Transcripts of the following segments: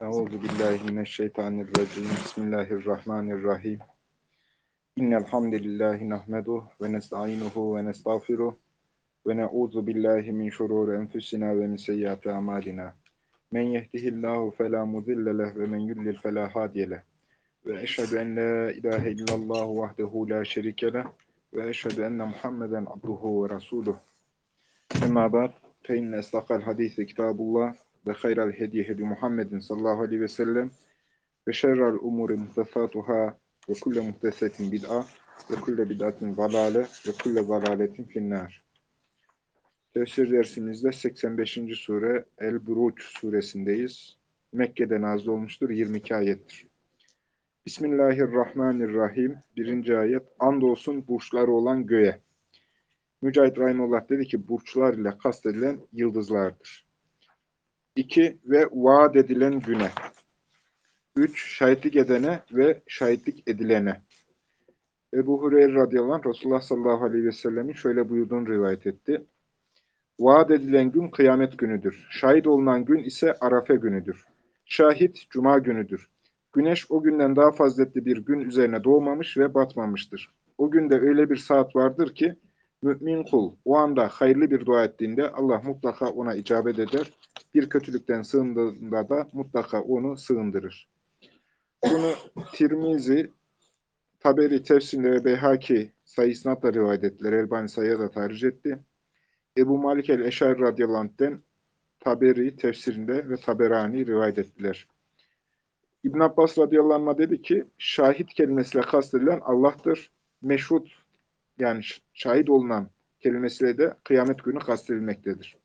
Euzu billahi mineşşeytanirracim. Bismillahirrahmanirrahim. İnnel hamdelellahi nahmeduhu ve nestainuhu ve nestağfiruh ve na'uzu billahi min şururi enfusina ve min seyyiati amalina. Men yehdihillahu fela mudille leh ve men yudlil fela hadiye leh. Ve eşhedü en la ilahe illallah vahdehu la şerike leh ve eşhedü enne Muhammeden abduhu ve resuluh. Emma ba'd fe inne estaqal hadisi kitabullah ve hayral hediye hedi Muhammedin sallallahu aleyhi ve sellem ve şerrel umuri muhtesatuhâ ve kulle muhtesetin bid'a ve kulle bid'atin zalâle ve kulle zalâletin finnâr. Tefsir dersimizde 85. sure El-Buruç suresindeyiz. Mekke'de nazil olmuştur. 22 ayettir. Bismillahirrahmanirrahim. 1. ayet. Andolsun burçları olan göğe. Mücahit Rahimullah dedi ki burçlar ile kastedilen yıldızlardır. 2. Ve vaat edilen güne. 3. Şahitlik edene ve şahitlik edilene. Ebu Hureyre radıyallahu anh Resulullah sallallahu aleyhi ve sellemin şöyle buyurduğunu rivayet etti. Vaat edilen gün kıyamet günüdür. Şahit olunan gün ise Arafe günüdür. Şahit cuma günüdür. Güneş o günden daha faziletli bir gün üzerine doğmamış ve batmamıştır. O günde öyle bir saat vardır ki mümin kul o anda hayırlı bir dua ettiğinde Allah mutlaka ona icabet eder. Bir kötülükten sığındığında da mutlaka onu sığındırır. Bunu Tirmizi, Taberi tefsirinde ve Beyhaki sayı isnatla rivayet ettiler. Elbani sayıya da tahric etti. Ebu Malik el-Eşari radıyallahu anh'ten Taberi tefsirinde ve Taberani rivayet ettiler. İbn Abbas radıyallahu anh'a dedi ki, şahit kelimesiyle kastedilen Allah'tır. Meşhud, yani şahit olunan kelimesiyle de kıyamet günü kastedilmektedir.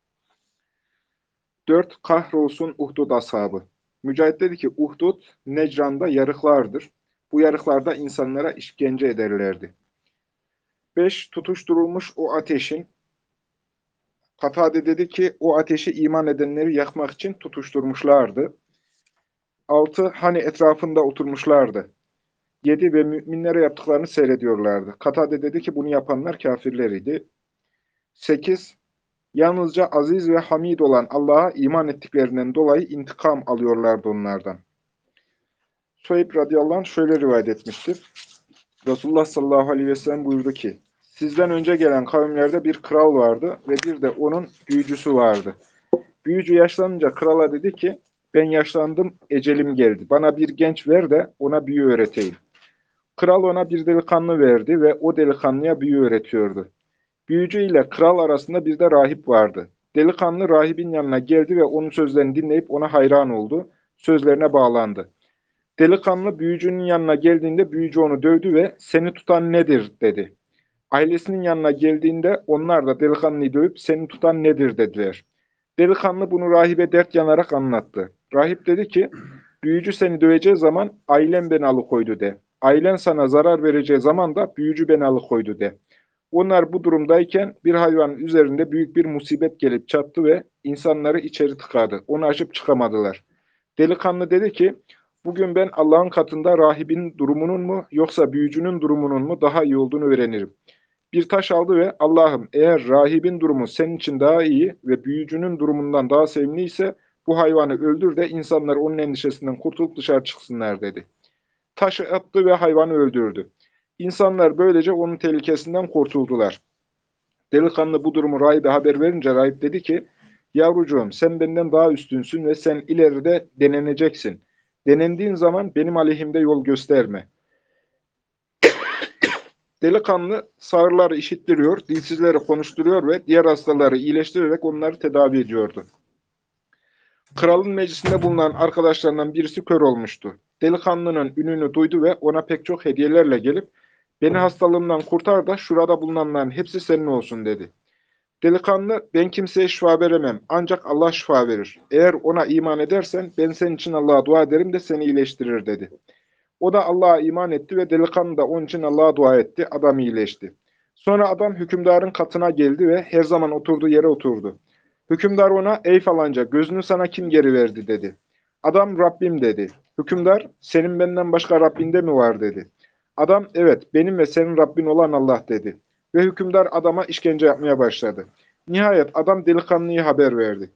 4. Kahrolsun Uhdud ashabı. Mücahit dedi ki, Uhdud, Necran'da yarıklardır. Bu yarıklarda insanlara işkence ederlerdi. 5. Tutuşturulmuş o ateşin, Katade dedi ki, o ateşi iman edenleri yakmak için tutuşturmuşlardı. 6. Hani etrafında oturmuşlardı. 7. Ve müminlere yaptıklarını seyrediyorlardı. Katade dedi ki, bunu yapanlar kafirleriydi. 8. Yalnızca aziz ve hamid olan Allah'a iman ettiklerinden dolayı intikam alıyorlardı onlardan. Suheyb radıyallahu anh şöyle rivayet etmiştir. Resulullah sallallahu aleyhi ve sellem buyurdu ki, sizden önce gelen kavimlerde bir kral vardı ve bir de onun büyücüsü vardı. Büyücü yaşlanınca krala dedi ki, ben yaşlandım, ecelim geldi. Bana bir genç ver de ona büyü öğreteyim. Kral ona bir delikanlı verdi ve o delikanlıya büyü öğretiyordu. Büyücü ile kral arasında bir de rahip vardı. Delikanlı rahibin yanına geldi ve onun sözlerini dinleyip ona hayran oldu. Sözlerine bağlandı. Delikanlı büyücünün yanına geldiğinde büyücü onu dövdü ve seni tutan nedir dedi. Ailesinin yanına geldiğinde onlar da delikanlıyı dövüp seni tutan nedir dediler. Delikanlı bunu rahibe dert yanarak anlattı. Rahip dedi ki, büyücü seni döveceği zaman ailen beni alıkoydu de. Ailen sana zarar vereceği zaman da büyücü beni alıkoydu de. Onlar bu durumdayken bir hayvanın üzerinde büyük bir musibet gelip çattı ve insanları içeri tıkadı. Onu aşıp çıkamadılar. Delikanlı dedi ki, bugün ben Allah'ın katında rahibin durumunun mu yoksa büyücünün durumunun mu daha iyi olduğunu öğrenirim. Bir taş aldı ve Allah'ım eğer rahibin durumu senin için daha iyi ve büyücünün durumundan daha sevimliyse bu hayvanı öldür de insanlar onun endişesinden kurtulup dışarı çıksınlar dedi. Taşı attı ve hayvanı öldürdü. İnsanlar böylece onun tehlikesinden kurtuldular. Delikanlı bu durumu rahibe haber verince rahip dedi ki, yavrucuğum sen benden daha üstünsün ve sen ileride deneneceksin. Denendiğin zaman benim aleyhimde yol gösterme. Delikanlı sağırları işittiriyor, dilsizleri konuşturuyor ve diğer hastaları iyileştirerek onları tedavi ediyordu. Kralın meclisinde bulunan arkadaşlarından birisi kör olmuştu. Delikanlının ününü duydu ve ona pek çok hediyelerle gelip, beni hastalığımdan kurtar da şurada bulunanların hepsi senin olsun dedi. Delikanlı, ben kimseye şifa veremem, ancak Allah şifa verir. Eğer ona iman edersen, ben senin için Allah'a dua ederim de seni iyileştirir dedi. O da Allah'a iman etti ve delikanlı da onun için Allah'a dua etti, adam iyileşti. Sonra adam hükümdarın katına geldi ve her zaman oturduğu yere oturdu. Hükümdar ona, ey falanca gözünü sana kim geri verdi dedi. Adam Rabbim dedi. Hükümdar, senin benden başka Rabbinde mi var dedi. Adam, evet benim ve senin Rabbin olan Allah dedi. Ve hükümdar adama işkence yapmaya başladı. Nihayet adam delikanlıyı haber verdi.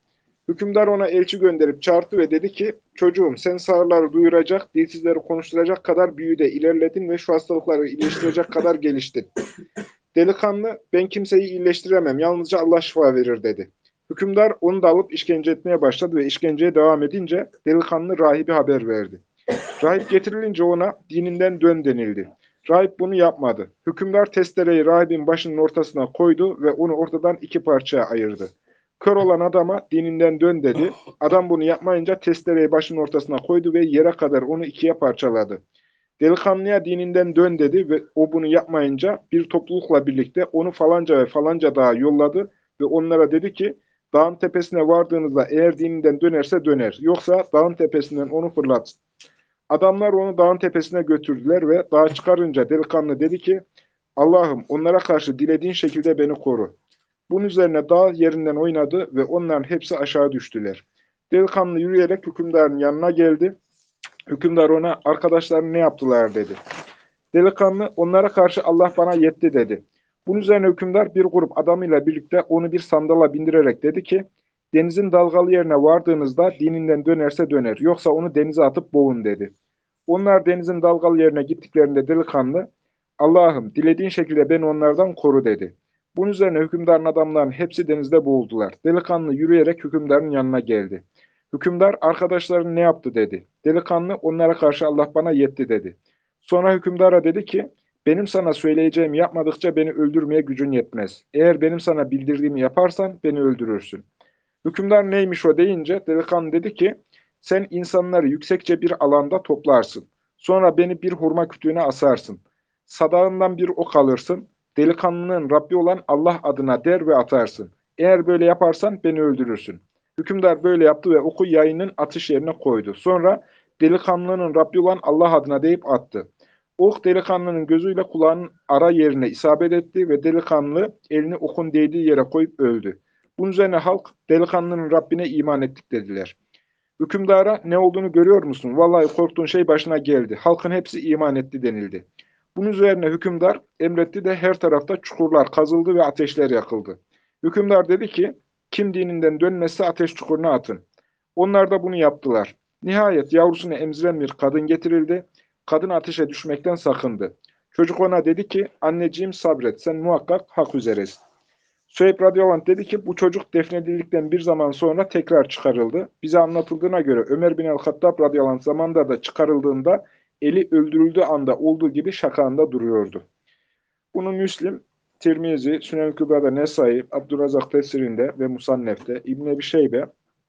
Hükümdar ona elçi gönderip çağırdı ve dedi ki, çocuğum sen sağırları duyuracak, dilsizleri konuşturacak kadar büyüde ilerledin ve şu hastalıkları iyileştirecek kadar geliştin. Delikanlı, ben kimseyi iyileştiremem, yalnızca Allah şifa verir dedi. Hükümdar onu da alıp işkence etmeye başladı ve işkenceye devam edince delikanlı rahibe haber verdi. Rahip getirilince ona dininden dön denildi. Rahip bunu yapmadı. Hükümdar testereyi rahibin başının ortasına koydu ve onu ortadan iki parçaya ayırdı. Kör olan adama dininden dön dedi. Adam bunu yapmayınca testereyi başının ortasına koydu ve yere kadar onu ikiye parçaladı. Delikanlıya dininden dön dedi ve o bunu yapmayınca bir toplulukla birlikte onu falanca ve falanca dağa yolladı ve onlara dedi ki, dağın tepesine vardığınızda eğer dininden dönerse döner, yoksa dağın tepesinden onu fırlatın. Adamlar onu dağın tepesine götürdüler ve dağa çıkarınca delikanlı dedi ki, Allah'ım onlara karşı dilediğin şekilde beni koru. Bunun üzerine dağ yerinden oynadı ve onların hepsi aşağı düştüler. Delikanlı yürüyerek hükümdarın yanına geldi. Hükümdar ona arkadaşların ne yaptılar dedi. Delikanlı onlara karşı Allah bana yetti dedi. Bunun üzerine hükümdar bir grup adamıyla birlikte onu bir sandala bindirerek dedi ki, denizin dalgalı yerine vardığınızda dininden dönerse döner, yoksa onu denize atıp boğun dedi. Onlar denizin dalgalı yerine gittiklerinde delikanlı, Allah'ım dilediğin şekilde beni onlardan koru dedi. Bunun üzerine hükümdarın adamlarının hepsi denizde boğuldular. Delikanlı yürüyerek hükümdarın yanına geldi. Hükümdar arkadaşların ne yaptı dedi. Delikanlı onlara karşı Allah bana yetti dedi. Sonra hükümdara dedi ki, benim sana söyleyeceğimi yapmadıkça beni öldürmeye gücün yetmez. Eğer benim sana bildirdiğimi yaparsan beni öldürürsün. Hükümdar neymiş o deyince delikanlı dedi ki, sen insanları yüksekçe bir alanda toplarsın. Sonra beni bir hurma kütüğüne asarsın. Sadağından bir ok alırsın. Delikanlının Rabbi olan Allah adına der ve atarsın. Eğer böyle yaparsan beni öldürürsün. Hükümdar böyle yaptı ve oku yayının atış yerine koydu. Sonra delikanlının Rabbi olan Allah adına deyip attı. Ok delikanlının gözüyle kulağının ara yerine isabet etti ve delikanlı elini okun değdiği yere koyup öldü. Bunun üzerine halk delikanlının Rabbine iman ettik dediler. Hükümdara ne olduğunu görüyor musun? Vallahi korktuğun şey başına geldi. Halkın hepsi iman etti denildi. Bunun üzerine hükümdar emretti de her tarafta çukurlar kazıldı ve ateşler yakıldı. Hükümdar dedi ki, kim dininden dönmezse ateş çukuruna atın. Onlar da bunu yaptılar. Nihayet yavrusunu emziren bir kadın getirildi. Kadın ateşe düşmekten sakındı. Çocuk ona dedi ki, anneciğim sabret, sen muhakkak hak üzeresin. Süheyb radıyallahu anh dedi ki bu çocuk defnedildikten bir zaman sonra tekrar çıkarıldı. Bize anlatıldığına göre Ömer bin el-Hattab radıyallahu anh zamanında da çıkarıldığında eli öldürüldüğü anda olduğu gibi şakağında duruyordu. Bunu Müslim, Tirmizi, Sünen-i Kübra'da Nesai, Abdurrazak Tefsirinde ve Musannef'te, İbn-i Ebi Şeybe,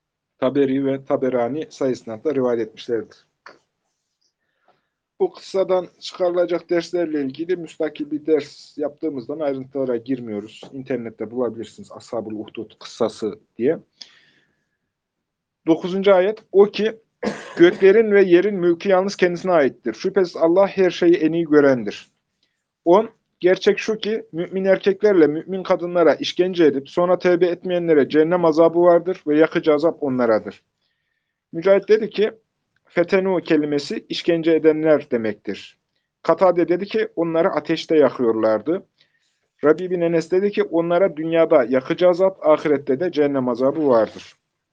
Taberi ve Taberani sayısınatla rivayet etmişlerdir. Bu kıssadan çıkarılacak derslerle ilgili müstakil bir ders yaptığımızdan ayrıntılara girmiyoruz. İnternette bulabilirsiniz Ashab-ül Uhdud kıssası diye. 9. ayet, o ki göklerin ve yerin mülkü yalnız kendisine aittir. Şüphesiz Allah her şeyi en iyi görendir. 10. Gerçek şu ki mümin erkeklerle mümin kadınlara işkence edip sonra tevbe etmeyenlere cehennem azabı vardır ve yakıcı azap onlaradır. Mücahit dedi ki fetenu kelimesi işkence edenler demektir. Katade dedi ki onları ateşte yakıyorlardı. Rabi bin Enes dedi ki onlara dünyada yakıcı azap, ahirette de cehennem azabı vardır.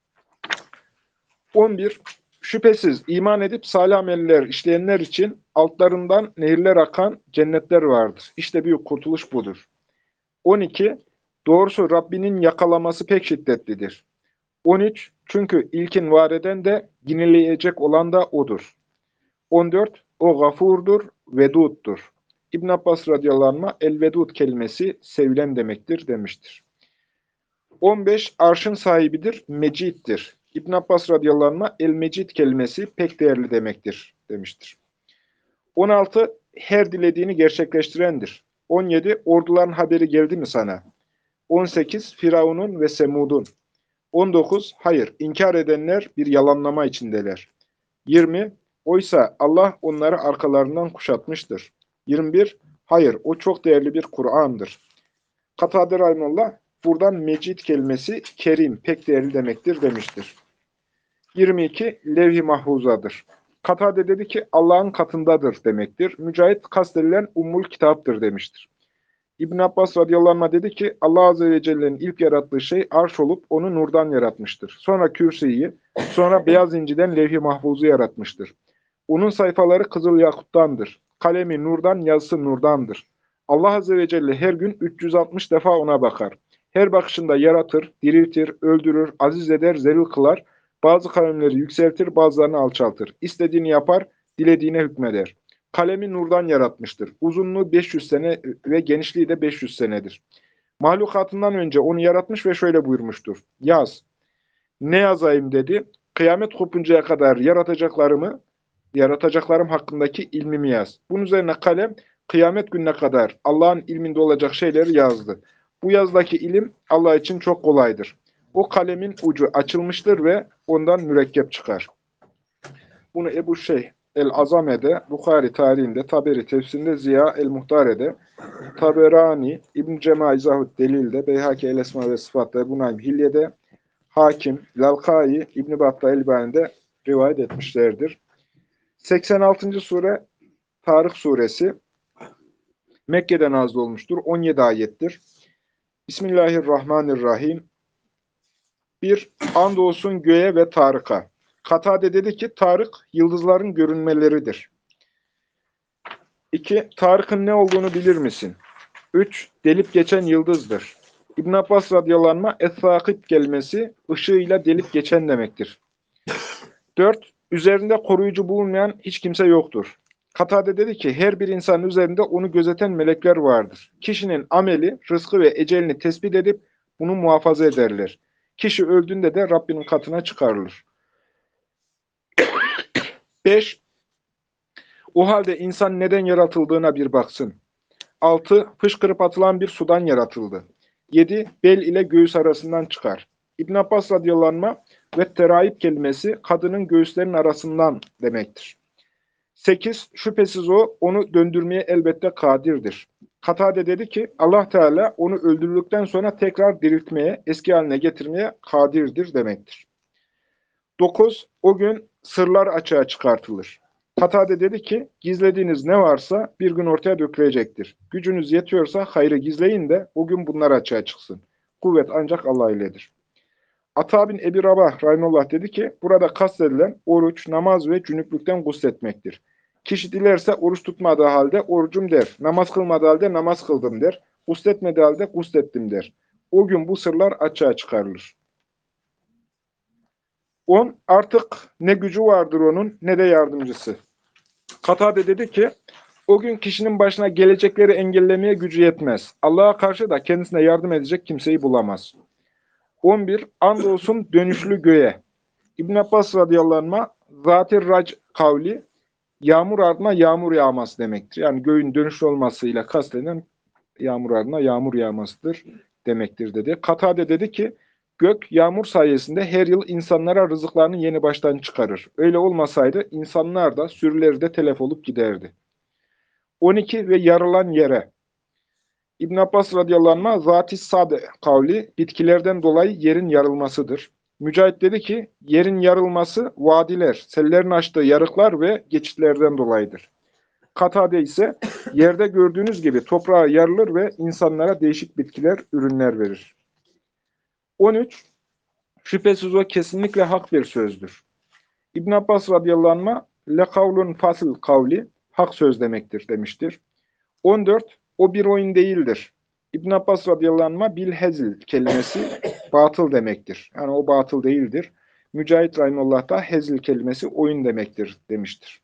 11. Şüphesiz iman edip salih ameller işleyenler için altlarından nehirler akan cennetler vardır. İşte büyük kurtuluş budur. 12. Doğrusu Rabbinin yakalaması pek şiddetlidir. 13. Çünkü ilkin var eden de yineleyecek olan da O'dur. 14. O gafurdur, veduddur. İbn Abbas radıyallahu anh el-vedud kelimesi sevilen demektir demiştir. 15. Arşın sahibidir, meciddir. İbn Abbas radıyallahu anh el-mecid kelimesi pek değerli demektir demiştir. 16. Her dilediğini gerçekleştirendir. 17. Orduların haberi geldi mi sana? 18. Firavun'un ve Semud'un. 19. Hayır, inkar edenler bir yalanlama içindeler. 20. Oysa Allah onları arkalarından kuşatmıştır. 21. Hayır, o çok değerli bir Kur'an'dır. Katade rahimullah, buradan mecid kelimesi kerim, pek değerli demektir demiştir. 22. Levh-i mahfuzadır. Katade dedi ki Allah'ın katındadır demektir. Mücahit kastedilen Ummul Kitap'tır demiştir. İbn Abbas radıyallahu anh dedi ki Allah azze ve celle'nin ilk yarattığı şey arş olup onu nurdan yaratmıştır. Sonra kürsüyü, sonra beyaz inciden levh-i mahfuzu yaratmıştır. Onun sayfaları kızıl yakuttandır. Kalemi nurdan, yazısı nurdandır. Allah azze ve celle her gün 360 defa ona bakar. Her bakışında yaratır, diriltir, öldürür, aziz eder, zelil kılar. Bazı kavimleri yükseltir, bazılarını alçaltır. İstediğini yapar, dilediğine hükmeder. Kalemi nurdan yaratmıştır. Uzunluğu 500 sene ve genişliği de 500 senedir. Mahlukatından önce onu yaratmış ve şöyle buyurmuştur. Yaz. Ne yazayım dedi. Kıyamet kopuncaya kadar yaratacaklarım hakkındaki ilmimi yaz. Bunun üzerine kalem kıyamet gününe kadar Allah'ın ilminde olacak şeyleri yazdı. Bu yazdaki ilim Allah için çok kolaydır. O kalemin ucu açılmıştır ve ondan mürekkep çıkar. Bunu Ebu Şeyh el-Azame'de, Bukhari tarihinde, Taberi tefsirinde, Ziya el-Muhtare'de, Taberani, İbn-i Cema İzahut Delil'de, Beyhaki el-Esma ve Sıfat'ta, Ebu Naim Hilye'de, Hakim, Lalkai, İbn-i Battah el-Bani'de rivayet etmişlerdir. 86. sure Tarık suresi Mekke'de nazil olmuştur. 17 ayettir. Bismillahirrahmanirrahim. 1. Andolsun göğe ve Tarık'a. Katade dedi ki Tarık yıldızların görünmeleridir. 2. Tarık'ın ne olduğunu bilir misin? 3. Delip geçen yıldızdır. İbn Abbas radıyallahu anh'a es-sakit kelimesi ışığıyla delip geçen demektir. 4. Üzerinde koruyucu bulunmayan hiç kimse yoktur. Katade dedi ki her bir insanın üzerinde onu gözeten melekler vardır. Kişinin ameli, rızkı ve ecelini tespit edip bunu muhafaza ederler. Kişi öldüğünde de Rabbinin katına çıkarılır. 5. O halde insan neden yaratıldığına bir baksın. 6. Fışkırıp atılan bir sudan yaratıldı. 7. Bel ile göğüs arasından çıkar. İbn Abbas radıyallahu anh'a ve teraib kelimesi kadının göğüslerinin arasından demektir. 8. Şüphesiz o onu döndürmeye elbette kadirdir. Katade dedi ki Allah Teala onu öldürdükten sonra tekrar diriltmeye, eski haline getirmeye kadirdir demektir. 9. O gün sırlar açığa çıkartılır. Katade dedi ki gizlediğiniz ne varsa bir gün ortaya dökülecektir. Gücünüz yetiyorsa hayrı gizleyin de o gün bunlar açığa çıksın. Kuvvet ancak Allah iledir. Ata bin Ebi Rabah rahimullah dedi ki burada kastedilen oruç, namaz ve cünüplükten gusletmektir. Kişi dilerse oruç tutmadığı halde orucum der. Namaz kılmadığı halde namaz kıldım der. Gusletmediği halde guslettim der. O gün bu sırlar açığa çıkarılır. 10. Artık ne gücü vardır onun ne de yardımcısı. Katade dedi ki o gün kişinin başına gelecekleri engellemeye gücü yetmez. Allah'a karşı da kendisine yardım edecek kimseyi bulamaz. 11. Andolsun dönüşlü göğe. İbn Abbas radıyallahu anh'a zatir rac kavli yağmur ardına yağmur yağması demektir. Yani göğün dönüşlü olmasıyla kastedilen yağmur ardına yağmur yağmasıdır demektir dedi. Katade dedi ki gök yağmur sayesinde her yıl insanlara rızıklarını yeni baştan çıkarır. Öyle olmasaydı insanlar da sürüleri de telef olup giderdi. 12 ve yarılan yere. İbn Abbas radıyallahu anh'a zat-ı sade kavli bitkilerden dolayı yerin yarılmasıdır. Mücahit dedi ki yerin yarılması vadiler, sellerin açtığı yarıklar ve geçitlerden dolayıdır. Katade ise yerde gördüğünüz gibi toprağa yarılır ve insanlara değişik bitkiler, ürünler verir. 13. Şüphesiz o kesinlikle hak bir sözdür. İbn Abbas radıyallahu anh'a lekavlun fasıl kavli hak söz demektir demiştir. 14. O bir oyun değildir. İbn Abbas radıyallahu anh'a bilhezil kelimesi batıl demektir. Yani o batıl değildir. Mücahit rahimullah da hezil kelimesi oyun demektir demiştir.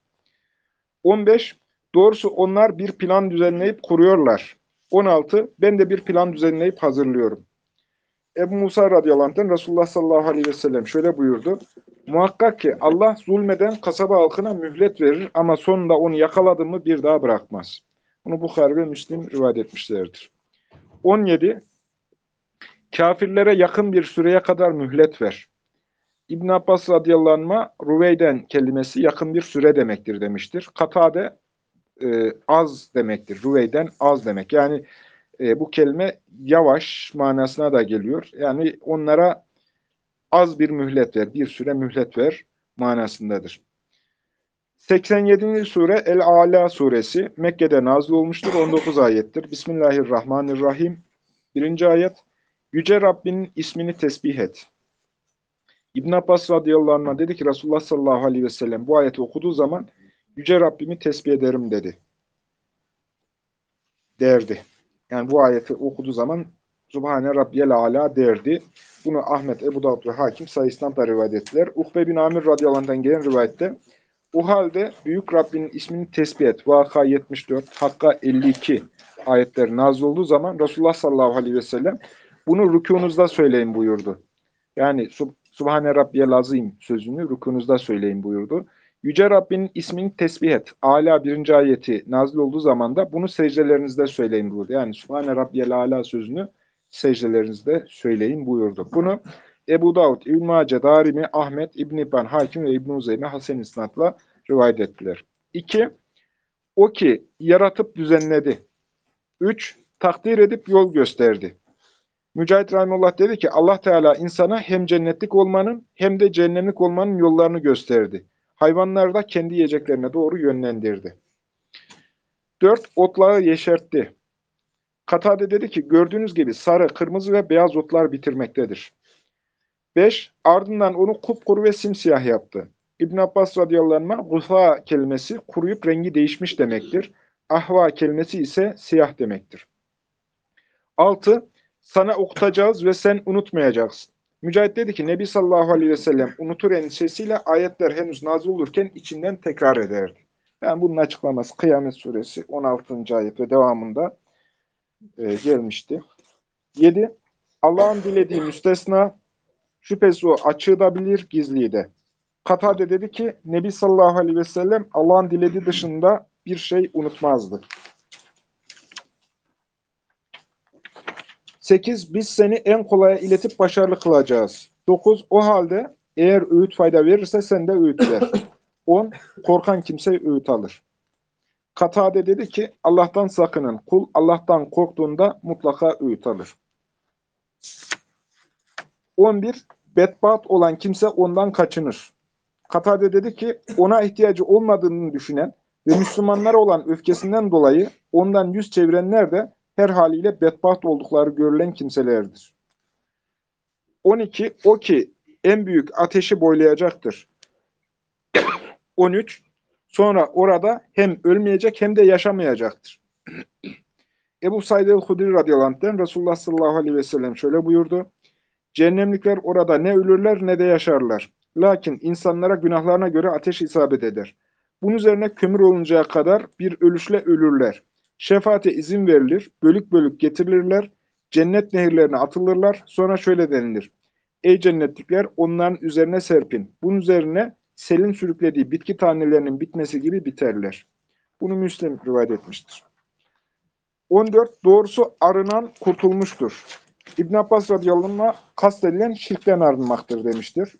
15. Doğrusu onlar bir plan düzenleyip kuruyorlar. 16. Ben de bir plan düzenleyip hazırlıyorum. Ebu Musa radıyallahu anh'tan Resulullah sallallahu aleyhi ve sellem şöyle buyurdu. Muhakkak ki Allah zulmeden kasaba halkına mühlet verir ama sonunda onu yakaladı mı bir daha bırakmaz. Bunu Bukhari ve Müslim rivayet etmişlerdir. 17. Kafirlere yakın bir süreye kadar mühlet ver. İbn Abbas radıyallahu anh'a Ruveyden kelimesi yakın bir süre demektir demiştir. Katade az demektir. Ruveyden az demek. Yani bu kelime yavaş manasına da geliyor. Yani onlara az bir mühlet ver, bir süre mühlet ver manasındadır. 87. sure El-Âlâ suresi Mekke'de nazil olmuştur. 19 ayettir. Bismillahirrahmanirrahim. 1. ayet. Yüce Rabbinin ismini tesbih et. İbn Abbas radıyallahu anh'a dedi ki Resulullah sallallahu aleyhi ve sellem bu ayeti okuduğu zaman Yüce Rabbimi tesbih ederim derdi. Yani bu ayeti okuduğu zaman Subhane Rabbiyel Ala derdi. Bunu Ahmet, Ebu Davud ve Hakim sayısından da rivayet ettiler. Ukbe bin Amir radıyallahu anh'tan gelen rivayette o halde Büyük Rabbinin ismini tesbih et. Vaka 74, Hakka 52 ayetler nazil olduğu zaman Resulullah sallallahu aleyhi ve sellem bunu rükûnuzda söyleyin buyurdu. Yani Subhane Rabbiyel Azim sözünü rükûnuzda söyleyin buyurdu. Yüce Rabbinin ismini tesbih et. Ala 1. ayeti nazil olduğu zaman da bunu secdelerinizde söyleyin buyurdu. Yani Subhane Rabbiyel Ala sözünü secdelerinizde söyleyin buyurdu. Bunu Ebu Davud, İbn-i Mace, Darimi, Ahmet, İbn-i İbban, Hakim ve İbn-i Uzeyme Hasen İsnad'la rivayet ettiler. 2. O ki yaratıp düzenledi. 3. Takdir edip yol gösterdi. Mücahit Rahimullah dedi ki Allah Teala insana hem cennetlik olmanın hem de cehennemlik olmanın yollarını gösterdi. Hayvanları da kendi yiyeceklerine doğru yönlendirdi. 4. Otlağı yeşertti. Katade dedi ki gördüğünüz gibi sarı, kırmızı ve beyaz otlar bitirmektedir. 5. Ardından onu kupkuru ve simsiyah yaptı. İbn Abbas radıyallahu anh gıfa kelimesi kuruyup rengi değişmiş demektir. Ahva kelimesi ise siyah demektir. 6. Sana okutacağız ve sen unutmayacaksın. Mücahit dedi ki Nebi sallallahu aleyhi ve sellem unutur endişesiyle ayetler henüz nazil olurken içinden tekrar ederdi. Yani bunun açıklaması Kıyamet suresi 16. ayet ve devamında gelmişti. 7. Allah'ın dilediği müstesna, şüphesiz o açığı da bilir, gizliyi de. Katade dedi ki Nebi sallallahu aleyhi ve sellem Allah'ın dilediği dışında bir şey unutmazdı. 8. Biz seni en kolaya iletip başarılı kılacağız. 9. O halde eğer öğüt fayda verirse sen de öğüt ver. 10. Korkan kimse öğüt alır. Katade dedi ki Allah'tan sakının. Kul Allah'tan korktuğunda mutlaka öğüt alır. 11. Bedbaht olan kimse ondan kaçınır. Katade dedi ki ona ihtiyacı olmadığını düşünen ve Müslümanlara olan öfkesinden dolayı ondan yüz çevirenler de her haliyle bedbaht oldukları görülen kimselerdir. 12. O ki en büyük ateşi boylayacaktır. 13. Sonra orada hem ölmeyecek hem de yaşamayacaktır. Ebu Said el-Hudri radıyallahu anh'ten Resulullah sallallahu aleyhi ve sellem şöyle buyurdu. Cehennemlikler orada ne ölürler ne de yaşarlar. Lakin insanlara günahlarına göre ateş isabet eder. Bunun üzerine kömür oluncaya kadar bir ölüşle ölürler. Şefaate izin verilir, bölük bölük getirilirler, cennet nehirlerine atılırlar. Sonra şöyle denilir. Ey cennetlikler onların üzerine serpin. Bunun üzerine selin sürüklediği bitki tanelerinin bitmesi gibi biterler. Bunu Müslim rivayet etmiştir. 14. Doğrusu arınan kurtulmuştur. İbn Abbas radıyallahu anh kastedilen şirkten arınmaktır demiştir.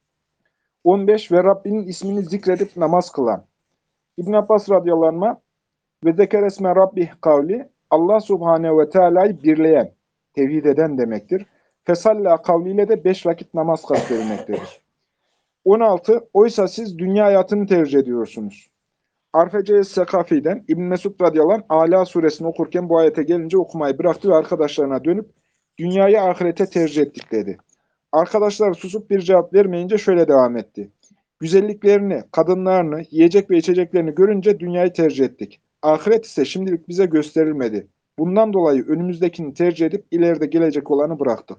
15. Ve Rabbinin ismini zikredip namaz kılan. İbn Abbas radıyallahu anh ve zekere esme rabbih kavli Allah subhanehu ve teala'yı birleyen, tevhid eden demektir. Fesalla kavliyle de 5 vakit namaz kastedilmektedir. 16. Oysa siz dünya hayatını tercih ediyorsunuz. Arfece Sekafi'den İbn Mesud radıyallahu anh Ala suresini okurken bu ayete gelince okumayı bıraktı ve arkadaşlarına dönüp dünyayı ahirete tercih ettik dedi. Arkadaşlar susup bir cevap vermeyince şöyle devam etti. Güzelliklerini, kadınlarını, yiyecek ve içeceklerini görünce dünyayı tercih ettik. Ahiret ise şimdilik bize gösterilmedi. Bundan dolayı önümüzdekini tercih edip ileride gelecek olanı bıraktık.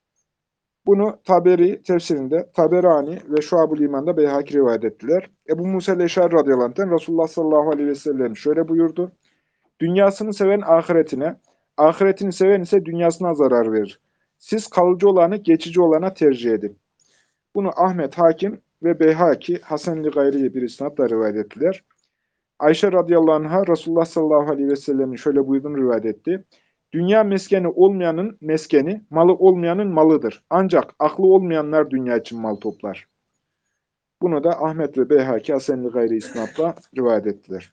Bunu Taberi tefsirinde, Taberani ve Şuab-ül İman'da Beyhaki rivayet ettiler. Ebu Musa el-Eşari radıyallahu anh'ten Resulullah sallallahu aleyhi ve sellem şöyle buyurdu. Dünyasını seven ahiretine, ahiretini seven ise dünyasına zarar verir. Siz kalıcı olanı geçici olana tercih edin. Bunu Ahmet Hakim ve Beyhaki Hasan-ı Gayri'ye bir isnatla rivayet ettiler. Ayşe radıyallahu anh'a Resulullah sallallahu aleyhi ve sellemin şöyle buyurduğunu rivayet etti. Dünya meskeni olmayanın meskeni, malı olmayanın malıdır. Ancak aklı olmayanlar dünya için mal toplar. Bunu da Ahmet ve Beyhaki Hasan-ı Gayri isnatla rivayet ettiler.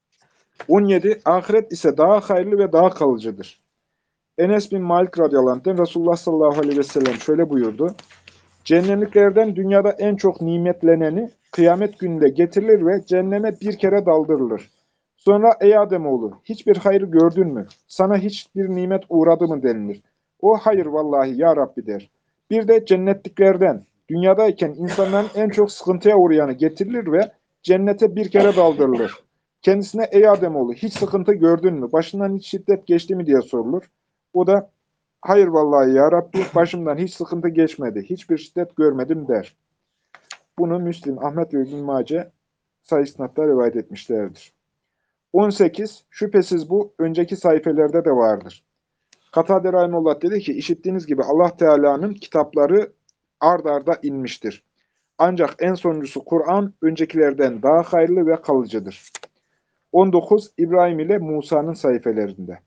17. Ahiret ise daha hayırlı ve daha kalıcıdır. Enes bin Malik radıyallahu anh'ten Resulullah sallallahu aleyhi ve sellem şöyle buyurdu. Cehennemliklerden dünyada en çok nimetleneni kıyamet gününde getirilir ve cehenneme bir kere daldırılır. Sonra ey Ademoğlu hiçbir hayır gördün mü? Sana hiçbir nimet uğradı mı denilir. O hayır vallahi ya Rabbi der. Bir de cennetliklerden dünyadayken insanların en çok sıkıntıya uğrayanı getirilir ve cennete bir kere daldırılır. Kendisine ey Ademoğlu hiç sıkıntı gördün mü? Başından hiç şiddet geçti mi diye sorulur. O da hayır vallahi ya Rabbi başımdan hiç sıkıntı geçmedi. Hiçbir şiddet görmedim der. Bunu Müslim, Ahmet ve İbn Mace sayı isnatla rivayet etmişlerdir. 18. Şüphesiz bu önceki sayfelerde de vardır. Katade Rahimullah dedi ki, işittiğiniz gibi Allah Teala'nın kitapları ard arda inmiştir. Ancak en sonuncusu Kur'an öncekilerden daha hayırlı ve kalıcıdır. 19. İbrahim ile Musa'nın sayfelerinde.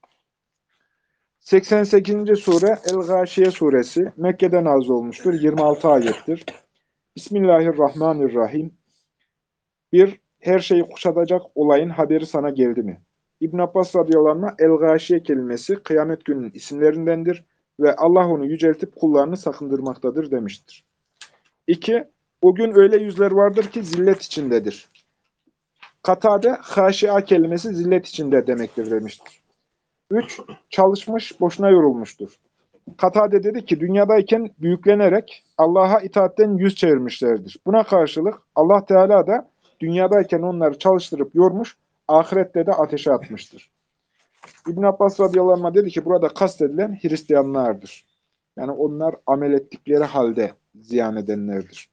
88. sure El-Gâşiye suresi Mekke'de nazil olmuştur. 26 ayettir. Bismillahirrahmanirrahim. Bir, her şeyi kuşatacak olayın haberi sana geldi mi? İbn Abbas radıyallahu anh El-Gâşiye kelimesi kıyamet gününün isimlerindendir ve Allah onu yüceltip kullarını sakındırmaktadır demiştir. 2. O gün öyle yüzler vardır ki zillet içindedir. Katade, haşia kelimesi zillet içinde demektir demiştir. 3. Çalışmış, boşuna yorulmuştur. Katade dedi ki, dünyadayken büyüklenerek Allah'a itaatten yüz çevirmişlerdir. Buna karşılık Allah Teala da dünyadayken onları çalıştırıp yormuş, ahirette de ateşe atmıştır. İbn Abbas radıyallahu anh dedi ki, burada kastedilen Hristiyanlardır. Yani onlar amel ettikleri halde ziyan edenlerdir.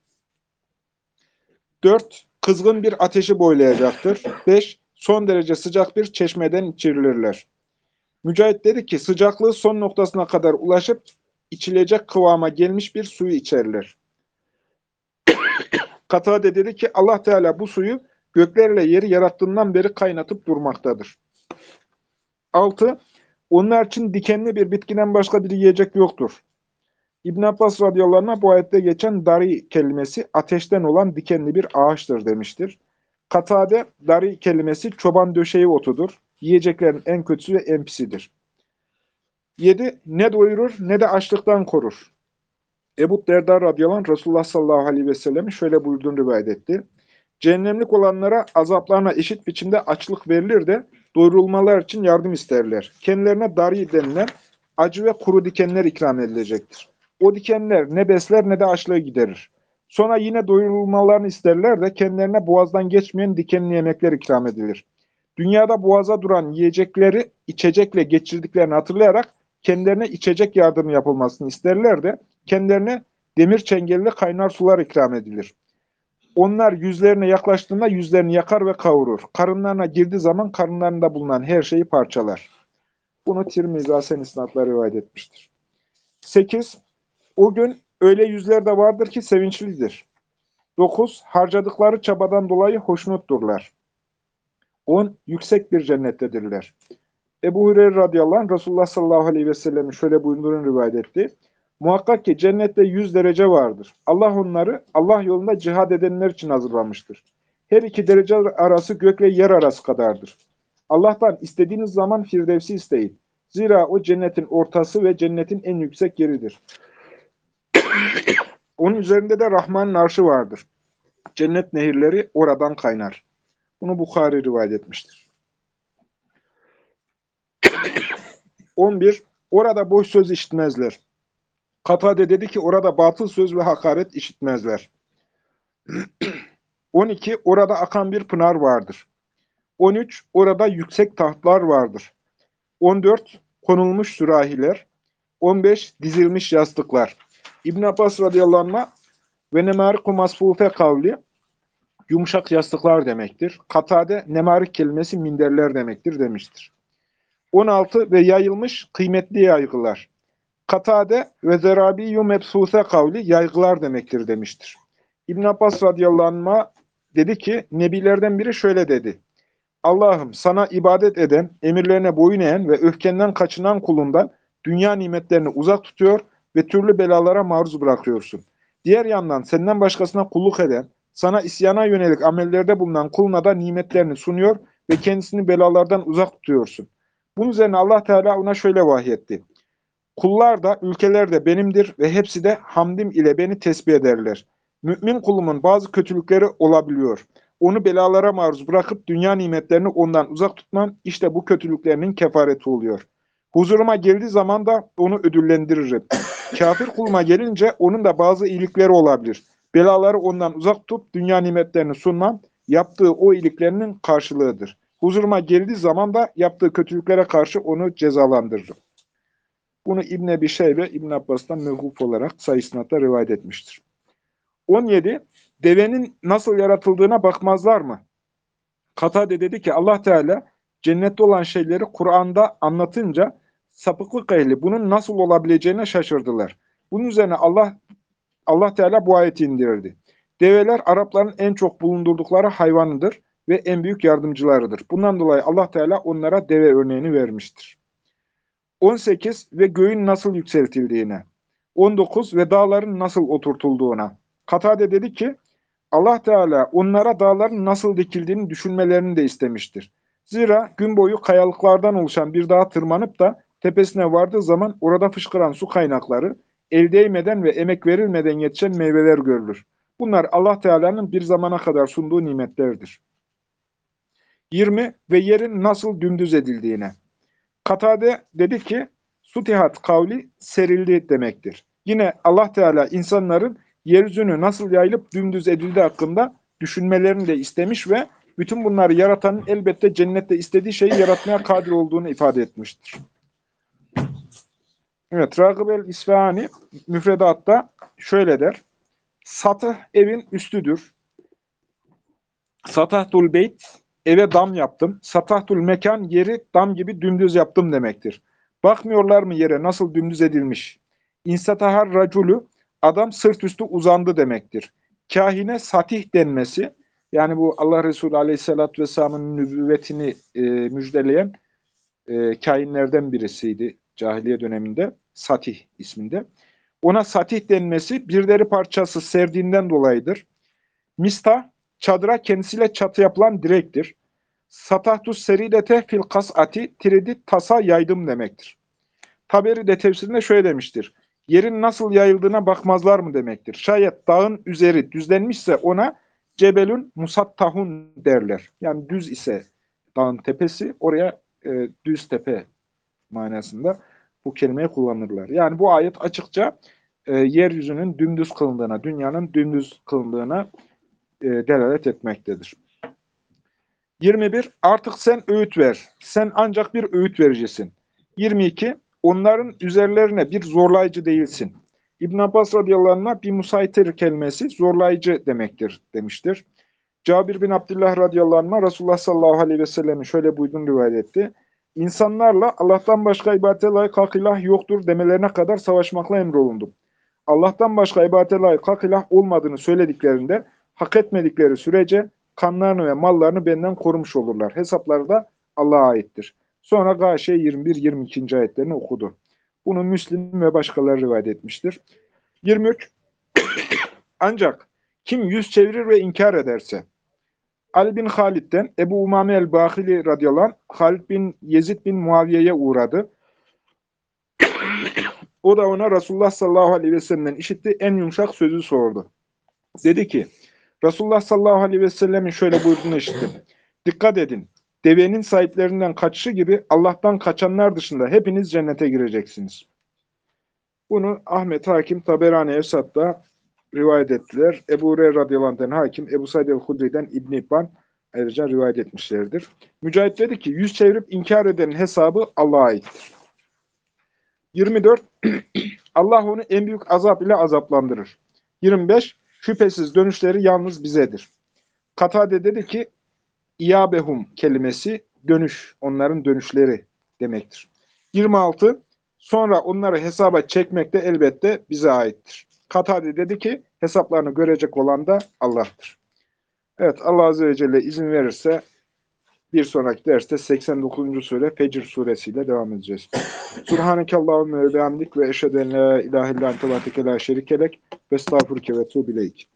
4. Kızgın bir ateşi boylayacaktır. 5. Son derece sıcak bir çeşmeden içirilirler. Mücahit dedi ki sıcaklığı son noktasına kadar ulaşıp içilecek kıvama gelmiş bir suyu içerler. Katade dedi ki Allah Teala bu suyu göklerle yeri yarattığından beri kaynatıp durmaktadır. 6. Onlar için dikenli bir bitkiden başka bir yiyecek yoktur. İbn Abbas radıyallahu anh bu ayette geçen dari kelimesi ateşten olan dikenli bir ağaçtır demiştir. Katade dari kelimesi çoban döşeği otudur. Yiyeceklerin en kötüsü ve en pisidir. 7. Ne doyurur ne de açlıktan korur. Ebu Derda radıyallahu anh Resulullah sallallahu aleyhi ve sellem'in şöyle buyurduğunu rivayet etti. Cehennemlik olanlara azaplarına eşit biçimde açlık verilir de doyurulmalar için yardım isterler. Kendilerine dari denilen acı ve kuru dikenler ikram edilecektir. O dikenler ne besler ne de açlığı giderir. Sonra yine doyurulmalarını isterler de kendilerine boğazdan geçmeyen dikenli yemekler ikram edilir. Dünyada boğaza duran yiyecekleri içecekle geçirdiklerini hatırlayarak kendilerine içecek yardımı yapılmasını isterler de kendilerine demir çengelli kaynar sular ikram edilir. Onlar yüzlerine yaklaştığında yüzlerini yakar ve kavurur. Karınlarına girdiği zaman karınlarında bulunan her şeyi parçalar. Bunu Tirmizi Hasen isnatla rivayet etmiştir. 8. O gün öyle yüzler de vardır ki sevinçlidir. 9. Harcadıkları çabadan dolayı hoşnutturlar. 10. Yüksek bir cennettedirler. Ebu Hureyre radıyallahu anh Resulullah sallallahu aleyhi ve sellem'in şöyle buyurduğunu rivayet etti. Muhakkak ki cennette 100 derece vardır. Allah onları Allah yolunda cihad edenler için hazırlamıştır. Her iki derece arası gökle yer arası kadardır. Allah'tan istediğiniz zaman Firdevs'i isteyin. Zira o cennetin ortası ve cennetin en yüksek yeridir. Onun üzerinde de Rahman'ın arşı vardır. Cennet nehirleri oradan kaynar. Bunu Bukhari rivayet etmiştir. 11. Orada boş söz işitmezler. Katade dedi ki orada batıl söz ve hakaret işitmezler. 12. Orada akan bir pınar vardır. 13. Orada yüksek tahtlar vardır. 14. Konulmuş sürahiler. 15. Dizilmiş yastıklar. İbn Abbas radıyallahu anh ve nemariku masfufe kavli yumuşak yastıklar demektir. Katade nemarik kelimesi minderler demektir demiştir. 16. Ve yayılmış kıymetli yaygılar. Katade ve zerabiyyü mebsuse kavli yaygılar demektir demiştir. İbn Abbas radıyallahu anh'a dedi ki nebilerden biri şöyle dedi. Allah'ım sana ibadet eden, emirlerine boyun eğen ve öfkenden kaçınan kulundan dünya nimetlerini uzak tutuyor ve türlü belalara maruz bırakıyorsun. Diğer yandan senden başkasına kulluk eden, sana isyana yönelik amellerde bulunan kuluna da nimetlerini sunuyor ve kendisini belalardan uzak tutuyorsun. Bunun üzerine Allah Teala ona şöyle vahyetti. Kullar da, ülkeler de benimdir ve hepsi de hamdim ile beni tesbih ederler. Mümin kulumun bazı kötülükleri olabiliyor. Onu belalara maruz bırakıp dünya nimetlerini ondan uzak tutman, işte bu kötülüklerinin kefareti oluyor. Huzuruma geldiği zaman da onu ödüllendiririm. Kafir kuluma gelince onun da bazı iyilikleri olabilir. Belaları ondan uzak tutup dünya nimetlerini sunmam, yaptığı o iyiliklerinin karşılığıdır. Huzuruma geldiği zaman da yaptığı kötülüklere karşı onu cezalandırırım. Bunu İbn Ebi Şeybe, İbn Abbas'tan mevkuf olarak sayısınatta rivayet etmiştir. 17. Devenin nasıl yaratıldığına bakmazlar mı? Katade dedi ki Allah Teala cennette olan şeyleri Kur'an'da anlatınca sapıklık ehli bunun nasıl olabileceğine şaşırdılar. Bunun üzerine Allah Teala bu ayeti indirirdi. Develer Arapların en çok bulundurdukları hayvanıdır ve en büyük yardımcılarıdır. Bundan dolayı Allah Teala onlara deve örneğini vermiştir. 18 ve göğün nasıl yükseltildiğine. 19 ve dağların nasıl oturtulduğuna. Katade dedi ki Allah Teala onlara dağların nasıl dikildiğini düşünmelerini de istemiştir. Zira gün boyu kayalıklardan oluşan bir dağa tırmanıp da tepesine vardığı zaman orada fışkıran su kaynakları, el değmeden ve emek verilmeden yetişen meyveler görülür. Bunlar Allah Teala'nın bir zamana kadar sunduğu nimetlerdir. 20 ve yerin nasıl dümdüz edildiğine. Katade dedi ki, sutihat kavli serildi demektir. Yine Allah Teala insanların yeryüzünü nasıl yayılıp dümdüz edildiği hakkında düşünmelerini de istemiş ve bütün bunları yaratanın elbette cennette istediği şeyi yaratmaya kadir olduğunu ifade etmiştir. Evet, Ragıb el-İsfahani müfredatta şöyle der. Satıh evin üstüdür. Satahtul beyt, eve dam yaptım. Satahtul mekan, yeri dam gibi dümdüz yaptım demektir. Bakmıyorlar mı yere nasıl dümdüz edilmiş? İnsatahar raculu, adam sırt üstü uzandı demektir. Kahine satih denmesi, yani bu Allah Resulü Aleyhisselatü Vesselam'ın nübüvvetini müjdeleyen kahinlerden birisiydi cahiliye döneminde, Satih isminde. Ona satih denmesi bir deri parçası serdiğinden dolayıdır. Mistah, çadıra kendisiyle çatı yapılan direktir. Satahtus seridete fil kas'ati, tiredi tasa yaydım demektir. Taberi de tefsirinde şöyle demiştir. Yerin nasıl yayıldığına bakmazlar mı demektir. Şayet dağın üzeri düzlenmişse ona cebelün musattahun derler. Yani düz ise dağın tepesi, oraya düz tepe manasında bu kelimeyi kullanırlar. Yani bu ayet açıkça yeryüzünün dümdüz kılındığına, dünyanın dümdüz kılındığına delalet etmektedir. 21. Artık sen öğüt ver. Sen ancak bir öğüt vericisin. 22. Onların üzerlerine bir zorlayıcı değilsin. İbn Abbas radıyallahu anh'a bir musaytir kelimesi zorlayıcı demektir demiştir. Cabir bin Abdullah radıyallahu anh'a Resulullah sallallahu aleyhi ve sellem'in şöyle buyurduğunu rivayet etti. İnsanlarla Allah'tan başka ibadete layık hak ilah yoktur demelerine kadar savaşmakla emrolundum. Allah'tan başka ibadete layık hak ilah olmadığını söylediklerinde hak etmedikleri sürece kanlarını ve mallarını benden korumuş olurlar. Hesapları da Allah'a aittir. Sonra Gâşiye 21-22. ayetlerini okudu. Bunu Müslim ve başkaları rivayet etmiştir. 23. Ancak kim yüz çevirir ve inkar ederse, Ali bin Halid'den Ebu Umame el-Bahili radıyallahu anh, Halid bin Yezid bin Muaviye'ye uğradı. O da ona Resulullah sallallahu aleyhi ve sellem'den işittiği en yumuşak sözü sordu. Dedi ki, Resulullah sallallahu aleyhi ve sellemin şöyle buyurduğunu işittim. Dikkat edin, devenin sahiplerinden kaçışı gibi Allah'tan kaçanlar dışında hepiniz cennete gireceksiniz. Bunu Ahmet Hakim Taberani Evsat'ta rivayet ettiler. Ebu Hureyre radıyallahu anh Hakim, Ebu Said el-Hudri'den İbn İbban ayrıca rivayet etmişlerdir. Mücahit dedi ki, yüz çevirip inkar edenin hesabı Allah'a aittir. 24. Allah onu en büyük azap ile azaplandırır. 25. Şüphesiz dönüşleri yalnız bizedir. Katade dedi ki, İyabehum kelimesi dönüş, onların dönüşleri demektir. 26. Sonra onları hesaba çekmek de elbette bize aittir. Katade dedi ki, hesaplarını görecek olan da Allah'tır. Evet, Allah Azze ve Celle izin verirse bir sonraki derste 89. sure Fecr suresiyle devam edeceğiz. Subhanekallahümme ve bihamdik ve eşhedü en la ilahe illa ente vahdeke la şerikelek ve estağfurke ve tuğbileyk.